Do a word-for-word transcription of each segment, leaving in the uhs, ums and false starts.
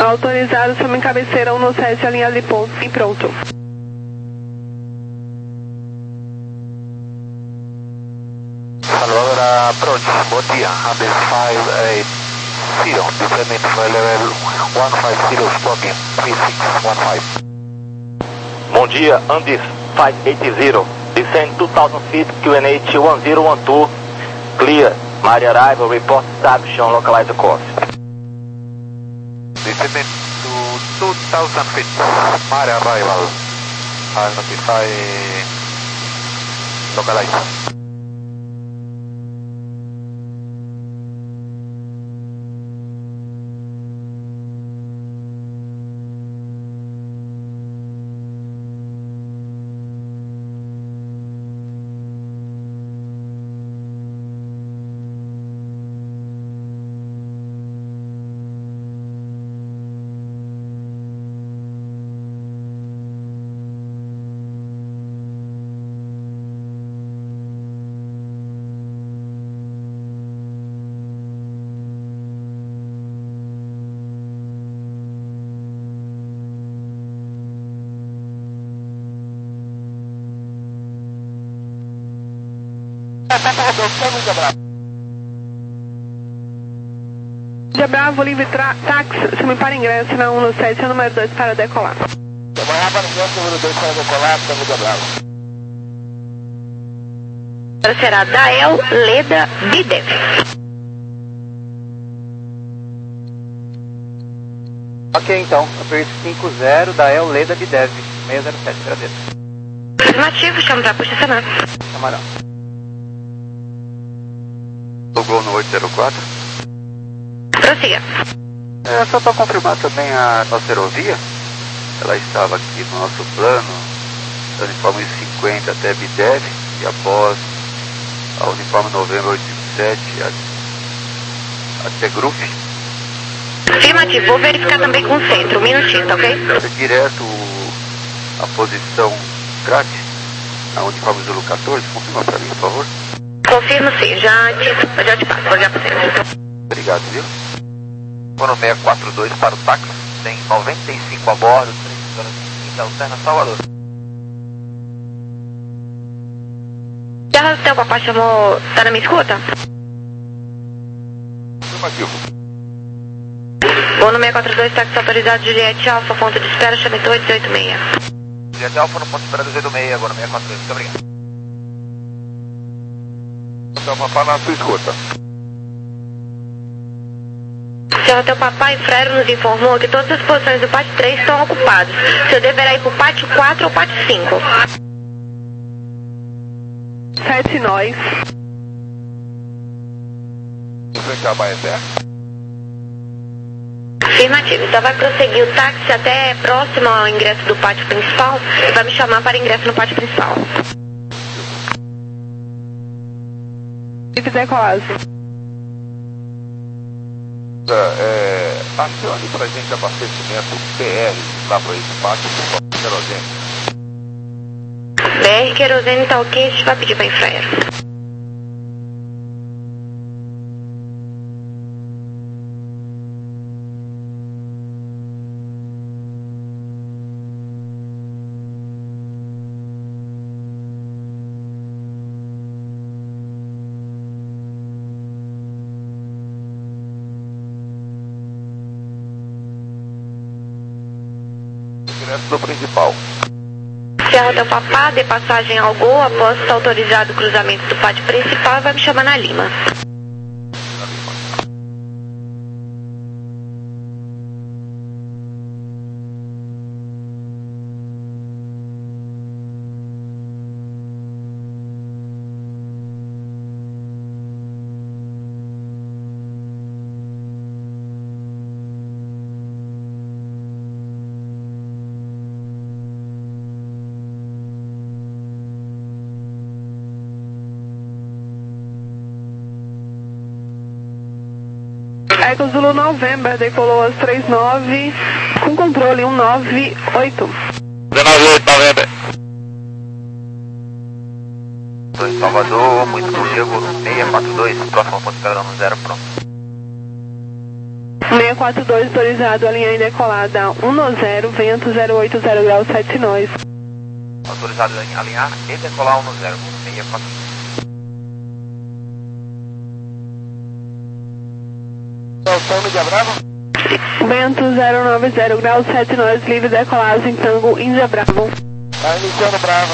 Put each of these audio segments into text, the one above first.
Autorizado, some em cabeceira um no sete, alinhado de ponto e pronto. Salvador approach, bom dia, Andes cinco oito zero, descending for level um cinco zero, stopping três seis um cinco. Bom dia, Andes cinco oito zero, descend two thousand feet, Q N H one zero one two, clear, Mari arrival, report station, localize the course. Descending to two thousand feet, Mari arrival, I'll notify, localize. De Bravo, livre táxi, some para ingresso na um no sete, número dois para decolar. Amanhã para ingresso, número dois para decolar, estamos de Bravo. Será Dael Leda Bidev. Ok, então, aperto cinco zero, Dael Leda Bidev, seis zero sete, agradeço. Afirmativo, chamo para posicionar. Camarão. Logou no oito zero quatro. Prossiga. É só para confirmar também a nossa aerovia. Ela estava aqui no nosso plano, da uniforme cinquenta até Bidev, e após a uniforme novembro oito sete até Gruf. Afirmativo, vou verificar também com o centro, um minutinho, tá ok? É direto a posição Strat, na uniforme Zulu quatorze, confirma para mim, por favor. Confirmo sim, já te, já te passo, vou já para você. Obrigado, viu? Fono seiscentos e quarenta e dois para o táxi, tem noventa e cinco a bordo, três horas e quinze, alterna Salvador. Já o teu papai chamou, tá na minha escuta? Afirmativo. Fono seiscentos e quarenta e dois, táxi autorizado, Juliette Alfa, ponto de espera, chamento oito oito seis. Juliette Alfa no ponto de espera dois oito seis, agora seiscentos e quarenta e dois, muito obrigado. Então, papai na sua escuta. Senhor, teu papai Frero nos informou que todas as posições do pátio três estão ocupadas. O senhor deverá ir para o pátio quatro ou pátio cinco. Sete nós. Em frente à Baeté. Afirmativo, então vai prosseguir o táxi até próximo ao ingresso do pátio principal e vai me chamar para ingresso no pátio principal. Livre decolagem. É, acione pra gente abastecimento P R lá para esse pátio, por favor, querosene. B R querosene tá ok, a gente vai pedir para Infraero. Ingresso do principal. Serra del Papá, de passagem ao Gol, após estar autorizado o cruzamento do pátio principal, vai me chamar na Lima. Eco Zulu November, decolou às três nove, com controle um nove oito. dezenove oito, November. Estou em Salvador, muito bom dia, seiscentos e quarenta e dois, próximo ponto de carona no zero, pronto. seiscentos e quatro dois, autorizado, alinhar e decolar da um zero, vento zero oito zero graus, sete nós. Autorizado a alinhar e decolar um zero, meia quatro. Tango de Bravo. Vento zero nove zero graus, sete nós, livre decolagem, Tango, Índia Bravo. Tá iniciando Bravo.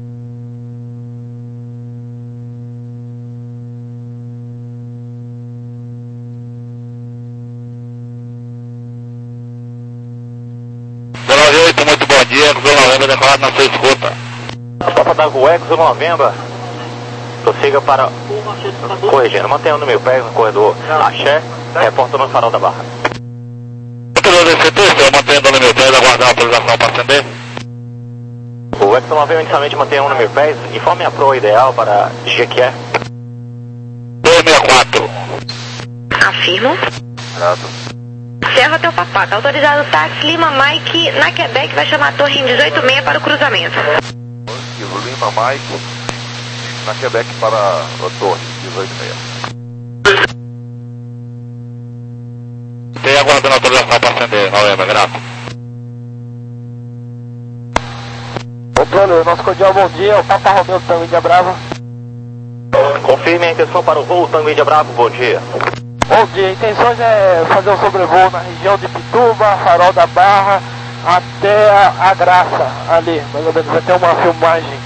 oito, muito bom dia, Exo November decolado na sua escuta. Papa da Exo November, prossiga para... Corrigindo, mantenha no meu pé no corredor Axé, reporta no farol da Barra. Controle D C T, estou mantendo no meu pé, aguardar a autorização para acender. O Exo November inicialmente mantém um no meu pé, informe a proa ideal para G Q E. dois seis quatro. Afirmo. Grado. Serra Hotel Papá, tá autorizado táxi Lima Mike na Quebec, vai chamar a torre em dezoito seis para o cruzamento. Lima Mike na Quebec para a torre, dezoito seis. Tem aguardando a autorização para acender, November, grato. Ô plano, nosso cordial bom dia, o Papa Romeu Tango Índia Bravo. Confirme a intenção para o voo Tango Índia Bravo, bom dia. Bom dia, a intenção é fazer um sobrevoo na região de Pituba, Farol da Barra, até a, a Graça, ali, mais ou menos, vai ter uma filmagem.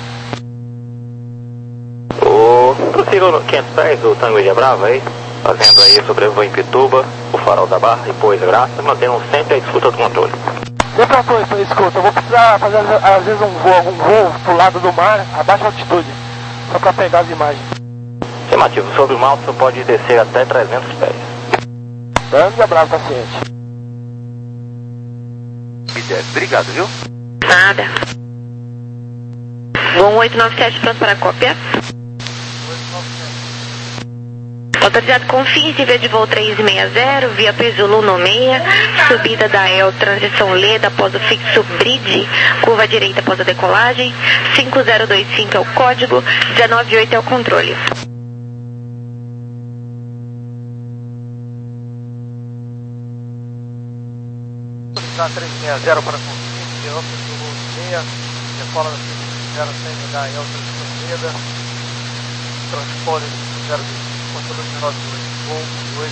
O prossiga no quinhentos pés do Tango Índia Bravo aí, fazendo aí sobrevoo em Pituba, o Farol da Barra e depois a Graça, mantendo sempre a escuta do controle. Sempre a tua escuta, eu vou precisar fazer às vezes um voo, um voo pro lado do mar, a baixa altitude, só para pegar as imagens. Afirmativo, sobre o mal você pode descer até trezentos pés. Tango Índia Bravo, paciente. Obrigado, viu? Nada. Voo oito nove sete pronto para a cópia. Autorizado confirme via de voo três seis zero, via Pesulo no meia, subida da E L, transição Leda após o fixo Bridge, curva direita após a decolagem, cinco zero dois cinco é o código, dezenove oito é o controle. três seis zero para confirme, Europa Pesulo no meia, decola na zero seis da E L, transição Leda, transpone zero controle de nove dois,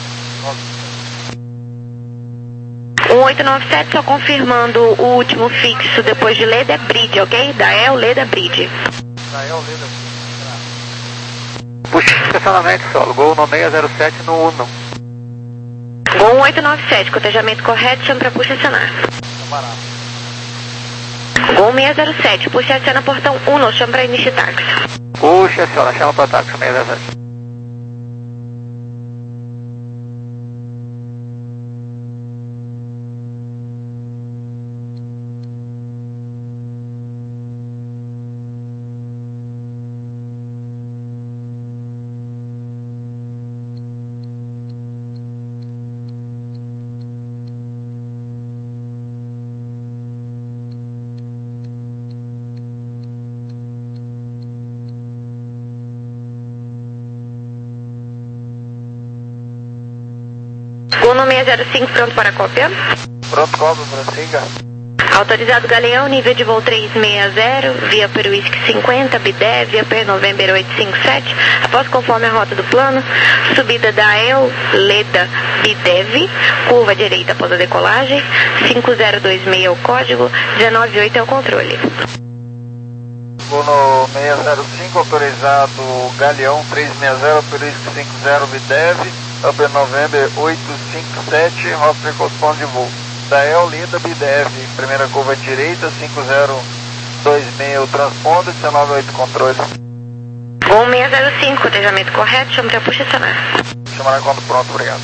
um oito nove sete, só confirmando o último fixo depois de Leda Bridge, ok? Da E L Leda Bridge. Da E L Leda Bridge. Puxa, estacionamento solo, Gol no seis zero sete no Uno. Gol um oito nove sete, cotejamento correto, chama para puxa acionar. Gol seis zero sete, puxa aciona portão um, chama para início de táxi. Puxa, aciona, chama para táxi seis zero sete. Gol no seis zero cinco, pronto para a cópia. Pronto, cópia, prossiga. Autorizado Galeão, nível de voo três seis zero, via Peru Whisky cinquenta, B D E V, via Per November oito cinco sete, após conforme a rota do plano, subida da E L, Leda, B D E V, curva direita após a decolagem, cinco zero dois seis é o código, dezenove oito é o controle. Vou no seis zero cinco, autorizado Galeão três seis zero, Peru Whisky cinquenta, B D E V, Upper November oito cinco sete, rota corresponde de voo. Da E L, Leda, B D E V, primeira curva direita, cinco zero dois seis o transponder, dezenove oito controle. Gol seis zero cinco, cotejamento correto, chama para puxa acionar. Chamará quando pronto, obrigado.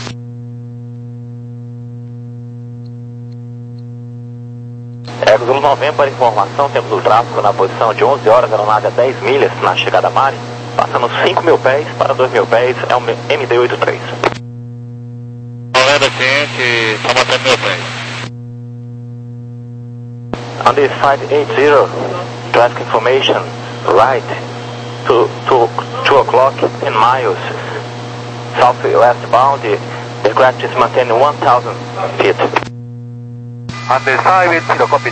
Exo November, para informação, temos o tráfego na posição de onze horas, aeronave a dez milhas na chegada a Mari, passando cinco mil pés para dois mil pés, é o M D oitenta e três. November, ciente, está mantendo mil pés. On this side eight zero, traffic information, right, to, to two o'clock, ten miles, southwest bound, Aircraft is maintaining one thousand feet. Under five eight zero, copy.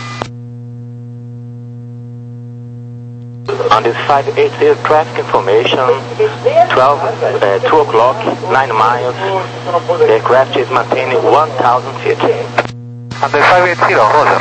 On this five eight zero traffic information, twelve, uh, two o'clock, nine miles. The aircraft is maintaining one thousand feet. Under five eight zero, Roger.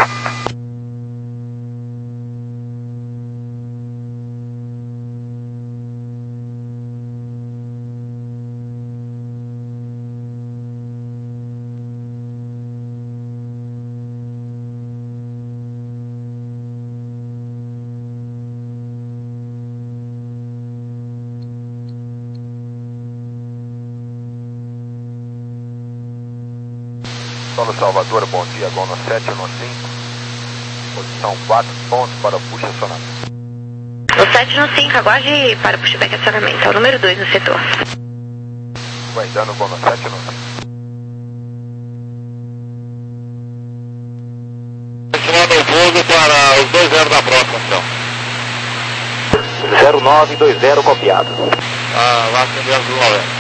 Solo Salvador, bom dia, Gol no sete no cinco, posição quatro pontos para o push acionamento. O sete no cinco, aguarde para o pushback acionamento, é o número dois no setor. Aguardando o Gol no sete no cinco. Continuando o voo para os dois zero da próxima, então. zero nove dois zero copiado. Ah, lá atender as duas noventa.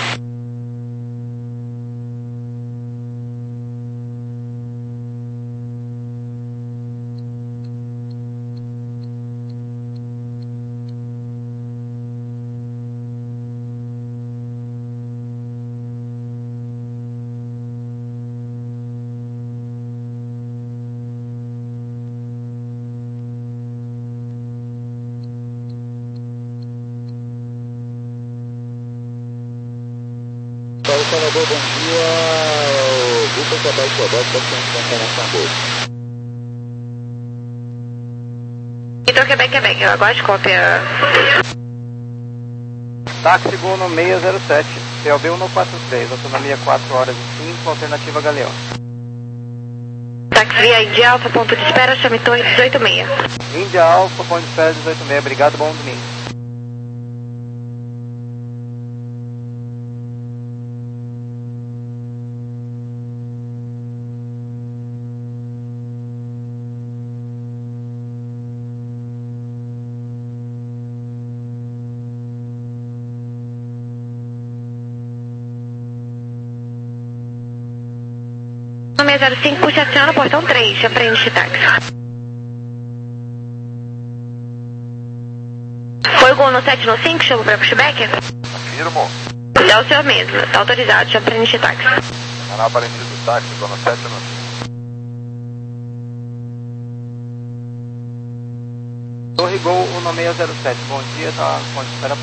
Para o Salvador, bom dia. O Grupo Quebec Quebec está sendo informação boa. Então, Quebec, Quebec, eu aguarde cópia. Táxi Gol no seis zero sete, C L B um quatro três, autonomia quatro horas e cinco, alternativa Galeão. Táxi via Índia Alfa, ponto de espera, chame torre dezoito seis. Índia Alfa, ponto de espera dezoito seis, obrigado, bom domingo. No seis zero cinco, puxa aciona, portão três, aprende táxi. Foi o Gol no sete no cinco, chamo para pushback? Afirmo. É o senhor mesmo, está autorizado, chamo para táxi. Canal aparecido do táxi, Gol no sete no cinco. Torre Gol no seis zero sete, bom dia, tá ponto de espera.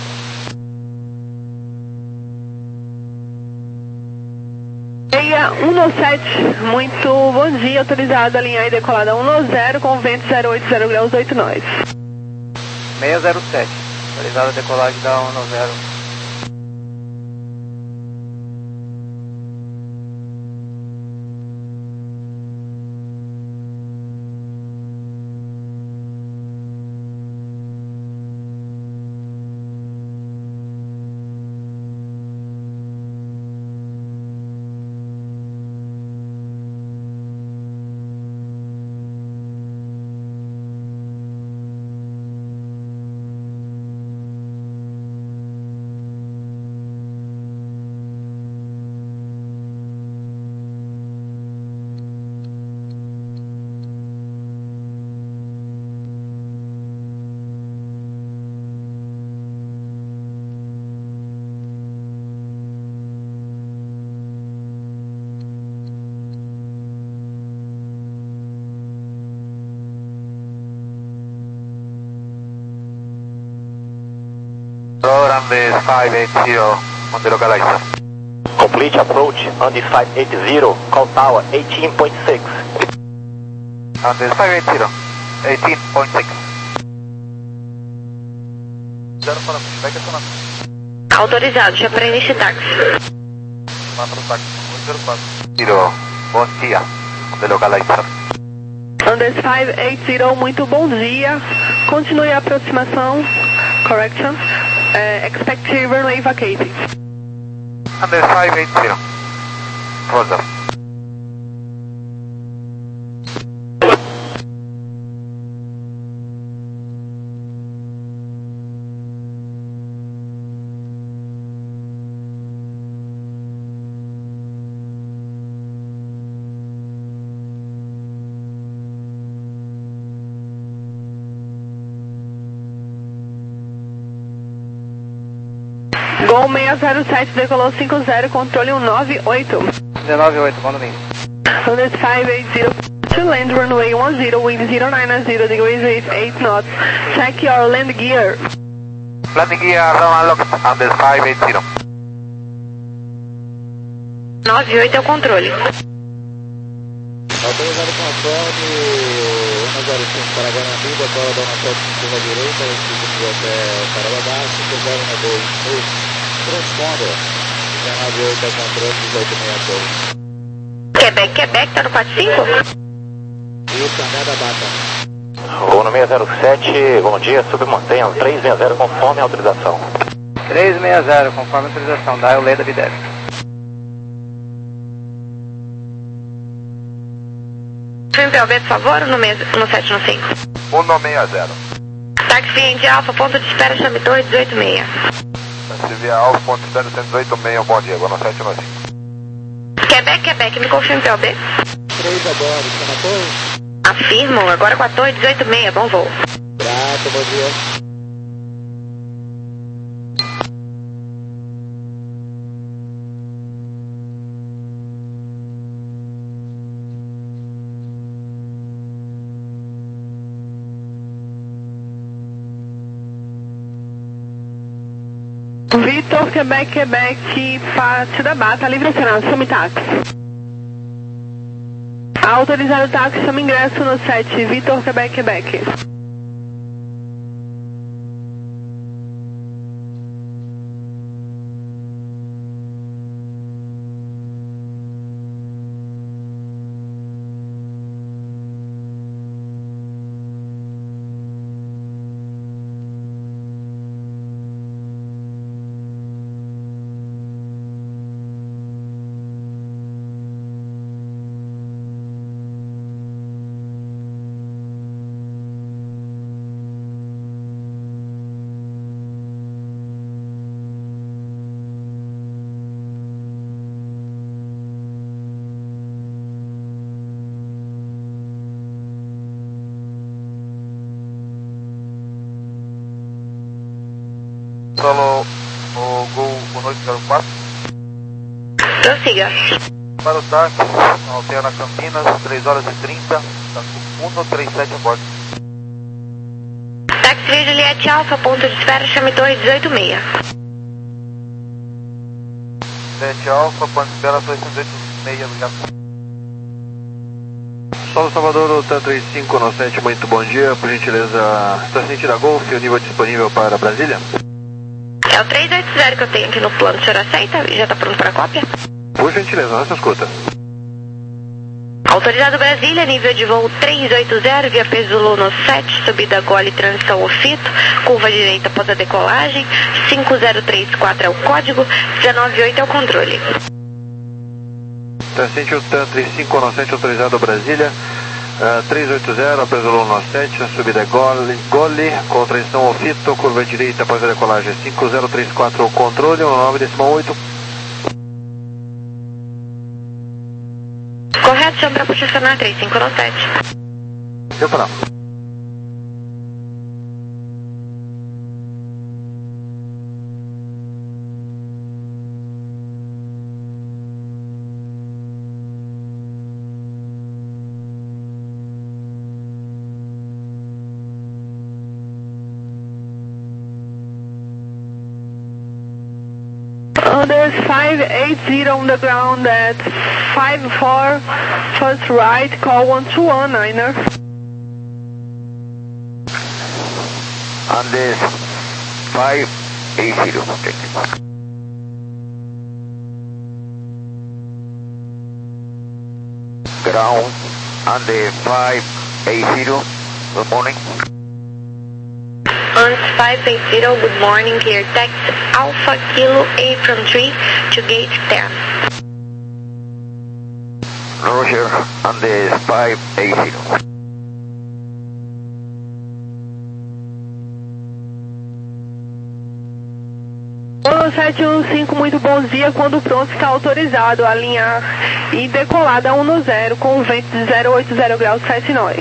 um no sete, muito bom dia, autorizado, alinhar e decolada um no zero com vento zero oito zero graus oito nós. seis zero sete, autorizado a decolagem da um no zero. On this five eight zero on the localizer. Complete approach on this five eight zero, call tower eighteen point six. On this five eight zero, eighteen point six. Zero para pushback acionamento. Autorizado, já aprende táxi. Mata no táxi, um zero quatro. Zero, bom dia, on the localizer. Andes five eight zero, muito bom dia. Continue a aproximação. Correction. Uh, expect runway vacating. Under five eight zero. Roger. Gol seis zero sete, decolou cinco zero, controle um nove oito. um nove oito, bom domingo. Runway five eight zero, to land runway one zero, wind zero nine zero degrees with eight knots. Check your land gear. Landing gear, run unlock, under five eight zero. nove oito é o controle. Autorizado conforme um zero cinco para Guanambi, decola da Dona sete curva direita, segundo até Parabadá, cinco zero um dois, Smooth, transponder, dezenove oito é controle, dezoito seis dois. Quebec, Quebec, tá no quatro cinco? E o Canada Bata. Vou no seis zero sete, bom dia, submontanha três seis zero, conforme a autorização. três seis zero, conforme a autorização, da Leda Bidef. Filme P O B, por favor, no, no sete no cinco. um nove seis zero. Taxi Indy Alfa, ponto de espera, chame torre dezoito seis. Se vier Alfa, ponto de espera, cento e dezoito seis, bom dia, agora no sete no cinco. Quebec, Quebec, me confirme P O B. três a bordo, está na torre? Afirmo, agora com a torre dezoito seis, bom voo. Grato, bom dia. Vitor, Quebec, Quebec, parte da Bata, livre oceano, chame táxi. Autorizado o táxi, chama ingresso no sete, Vitor, Quebec, Quebec. Solo o Gol um oito zero quatro. Prossiga. Para o táxi, Alterna Campinas, três horas e trinta, um três sete a bordo. Taxi Juliette Alfa, ponto de espera, chame torre dezoito seis. sete Alfa, ponto de espera, torre dezoito seis, obrigado. Solo Salvador, o TAN trinta e cinco no sete, muito bom dia. Por gentileza, está sentindo a Golf, o nível disponível para Brasília? É o três oito zero que eu tenho aqui no plano, o senhor aceita? Já está pronto para a cópia? Por gentileza, nossa escuta. Autorizado Brasília, nível de voo três oito zero, via Peso no sete, subida Gole, transição Ofito, curva direita após a decolagem, cinco zero três quatro é o código, dezenove oito é o controle. Transcende o TAN trinta e cinco no sete, autorizado Brasília, uh, três oito zero, Peso no sete, a subida é Gole, Gole, com transição Ofito, curva direita após a decolagem, cinco zero três quatro é o controle, um nove oito. Correto, chama para posicionar três cinco no sete. Eu falar. Uh, there's five eight zero on the ground at five four, first right, call one two one niner. On this five eight zero, thank you. Ground on the five eight zero, good morning. On five eight zero, good morning, clear text Alpha Kilo A from three to gate ten. Roger, on the five eight zero. um sete um cinco, muito bom dia, quando pronto está autorizado a alinhar e decolar da um zero com o vento de zero oito zero graus sete nós.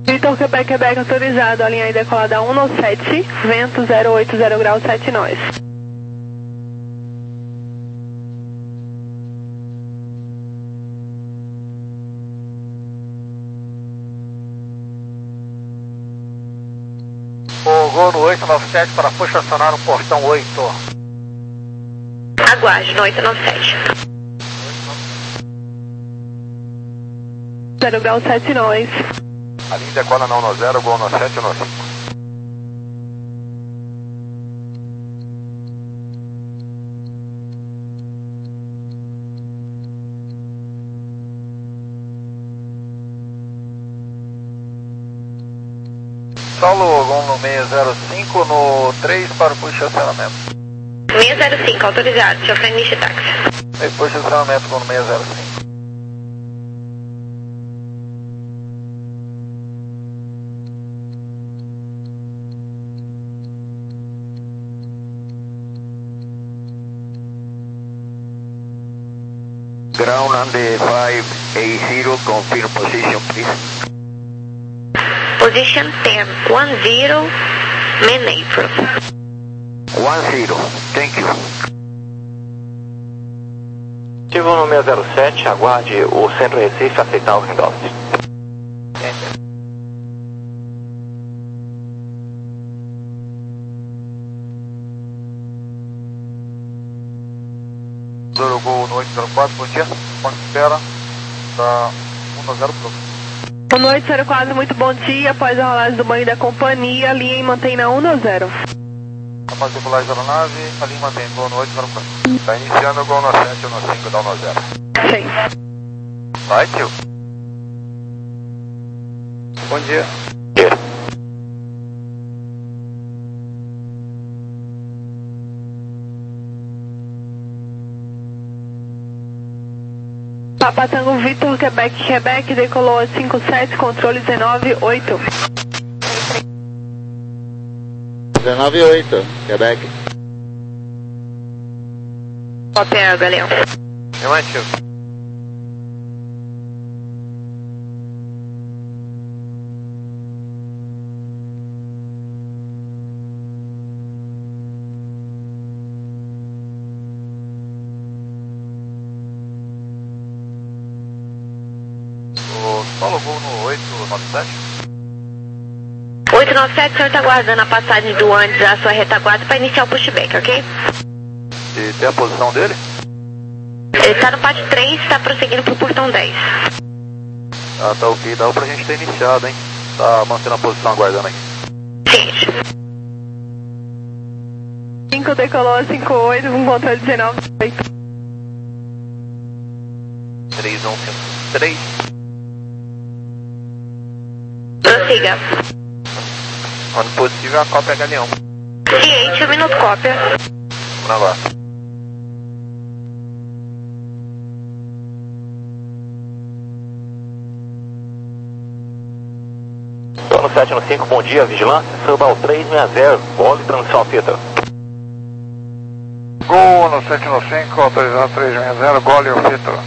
Vitor Quebec, Quebec autorizado, a linha aí decolada um no sete, vento zero oito zero grau sete nós. O Gol no oito nove sete para posicionar o portão oito. Aguarde no oito nove sete. zero grau sete nós. A linha decola não no zero, Gol no sete no cinco. Saulo, Gol no seis zero cinco no três para o posicionamento. seis zero cinco, autorizado, seu frente táxi. E posicionamento Gol no seis zero cinco. Ground under five eight zero, confirm position please. Position ten, one zero, main apron. one zero, thank you. Ativo no seis zero sete, aguarde o Centro Recife aceitar o handoff. Zero Gol no oito zero quatro, bom dia. Ponto de espera da um zero Pro. Boa noite, zero quatro, muito bom dia. Após a rolagem do banho da companhia, a linha mantém na um no zero. Após a rolagem da aeronave, a linha mantém Gol no oito zero quatro. Está iniciando o Gol no sete no cinco, dá no zero. Sim. Vai, tio. Bom dia. Papa Tango Vitor Quebec, Quebec, decolou a cinco sete, controle dezenove oito. dezenove oito, Quebec. Papel, Galeão. Relativo. Paulo, Gol no oito nove sete. oito nove sete, o senhor está aguardando a passagem do antes da sua retaguarda para iniciar o pushback, ok? E tem a posição dele? Ele está no pátio três, está prosseguindo para o portão dez. Ah, tá ok, dá pra gente ter iniciado, hein? Tá mantendo a posição aguardando aqui. Seguinte. cinco decolou cinco oito, com controle dezenove oito. três um cinco três. Prossiga. Quando possível, a cópia é Galeão. Ciente, um minuto cópia. Vamos agora. Tô no sete no cinco, bom dia, vigilância. Suba ao três seis zero, bole transmissão fita. Gol no sete no cinco, autorizado três seis zero, gole o fito.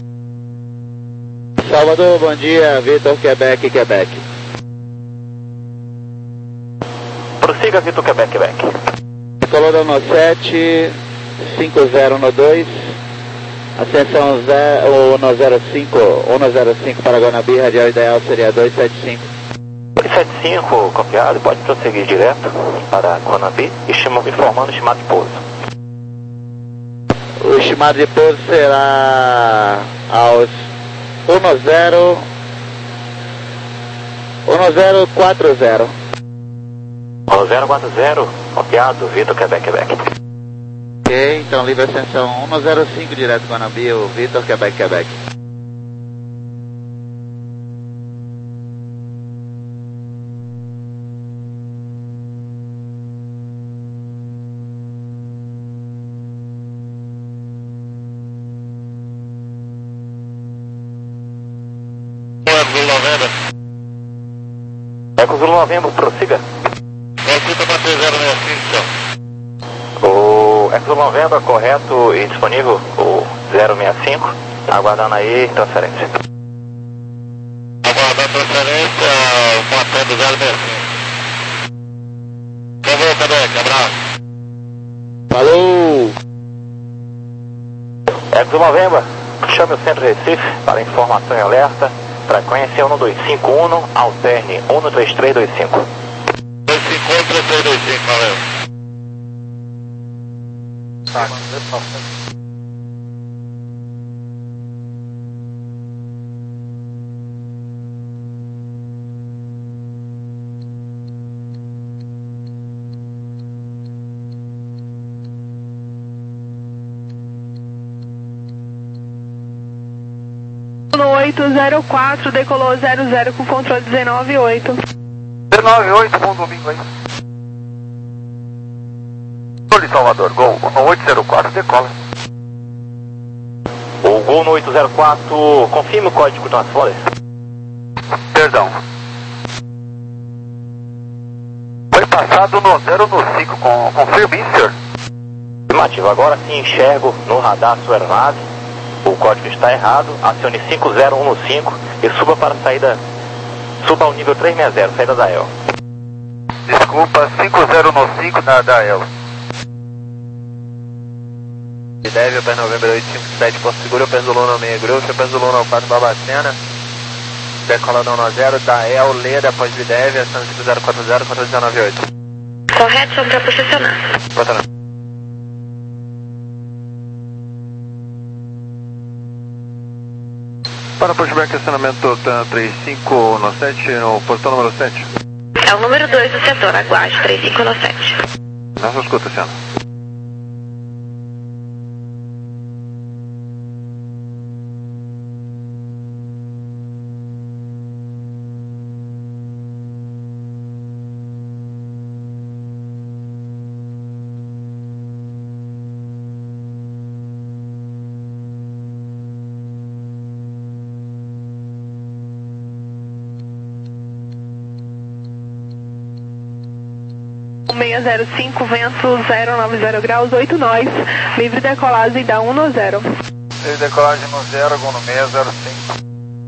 Salvador, bom dia, Vitor Quebec, Quebec. Prossiga, Vitor Quebec, Quebec. Colorado no sete, cinco zero no dois, ascensão zero, no zero cinco, um zero cinco para Guanabi, radial ideal seria dois sete cinco. dois sete cinco, copiado, pode prosseguir direto para Guanabi e chama, informando o estimado de pouso. O estimado de pouso será aos um zero, um zero quatro zero. um zero quatro zero, copiado, Vitor Quebec, Quebec. Ok, então livre ascensão um zero cinco direto Guanabi, o Vitor Quebec, Quebec. Eco Zulu Novembro, prossiga. O Eco Zulu Novembro, correto e disponível, o zero seis cinco, aguardando aí transferência. Aguardando transferência, Eco November, chame o Centro Recife para informação e alerta. Frequência um dois cinco um, alterne um três três dois cinco. dois cinco um, três três dois cinco, valeu. Tá, oito zero quatro, decolou zero zero com controle dezenove oito. dezenove oito, bom domingo aí. Controle Salvador, Gol no oito zero quatro, decola. O Gol no oito zero quatro, confirme o código transponder. Perdão. Foi passado no zero no cinco, com, confirme isso, senhor? Afirmativo, agora sim enxergo no radar sua aeronave. O código está errado, acione cinco zero um no cinco e suba para a saída, suba ao nível trezentos e sessenta, saída da E L. Desculpa, cinco zero no cinco da, da E L. Deve, P November oito cinco sete, Porto Seguro, Penzolona meia Grosso, Penzolona quatro Babacena, decoladão no zero, da E L, Leda, após Videve, ação cinco zero quatro zero, quatro um nove oito. Correto, só para posicionar. Bota Para pushback, acionamento três cinco no sete, no portão número sete. É o número dois do setor, aguarde, três cinco no sete. Nossa, escuta, senhora. seis zero cinco, vento zero nove zero graus, oito nós, livre decolagem da um no zero. Livre decolagem no zero, Gol no seis zero cinco.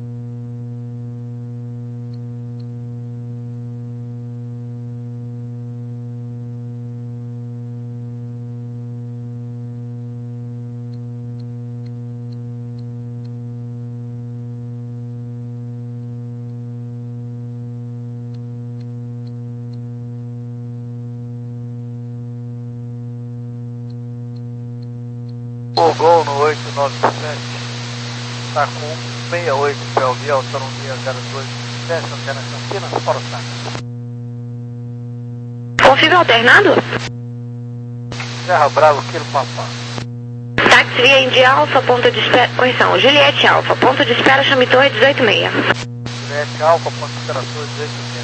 O Gol no oito nove sete está com seis oito P L V, autonomia zero dois sete, antena Campinas, para o saque. Confirma alternado? Serra Bravo, Quilo Papá. Táxi via Indy Alfa, ponto de espera, correção, Juliette Alfa, ponto de espera, chame Torre dezoito seis. Juliette Alfa, ponto de espera, Torre dezoito seis.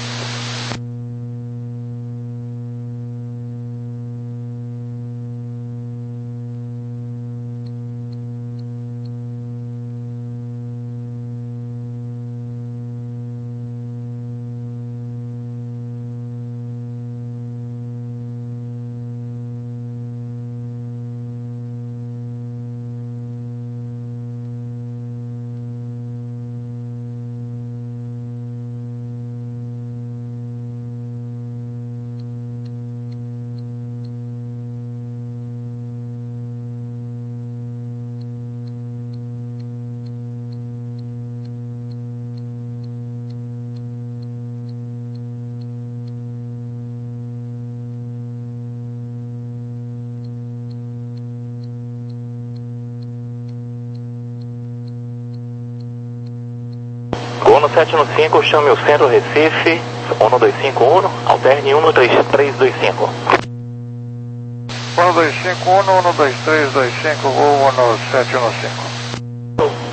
Gol no sete no cinco, chame o Centro Recife, um dois cinco um, alterne um três três dois cinco. um dois cinco um, um dois três dois cinco, Gol no sete no cinco.